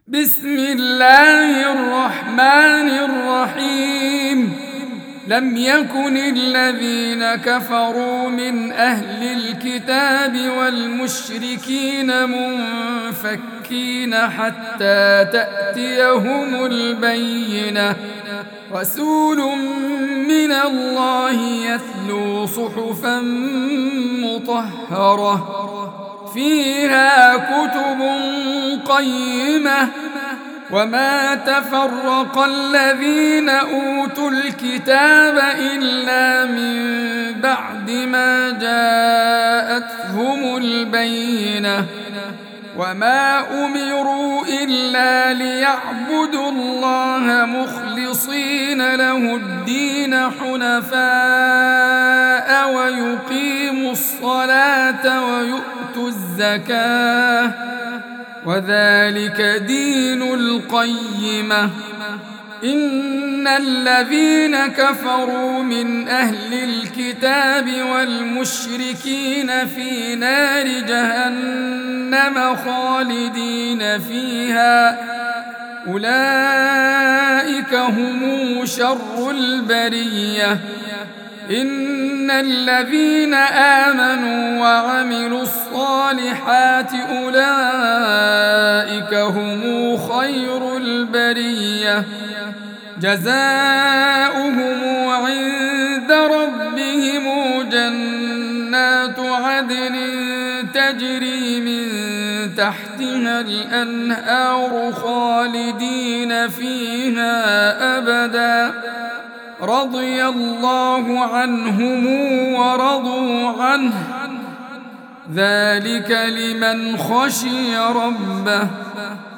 بسم الله الرحمن الرحيم. لم يكن الذين كفروا من أهل الكتاب والمشركين منفكين حتى تأتيهم البينة. رسول من الله يتلو صحفا مطهرة فيها كتب قيمة. وما تفرق الذين أوتوا الكتاب إلا من بعد ما جاءتهم البينة. وما أمروا إلا ليعبدوا الله مخلصين له الدين حنفاء ويقيموا الصلاة ويؤتوا الزكاة وذلك دين القيمة. إن الذين كفروا من أهل الكتاب والمشركين في نار جهنم خالدين فيها أولئك هم شر البرية. إن الذين آمنوا وعملوا الصالحات أولئك هم خير البرية. جزاؤهم عند ربهم جنات عدن تجري من تحتها الأنهار خالدين فيها أبدا. رضي الله عنهم ورضوا عنه ذلك لمن خشي ربه.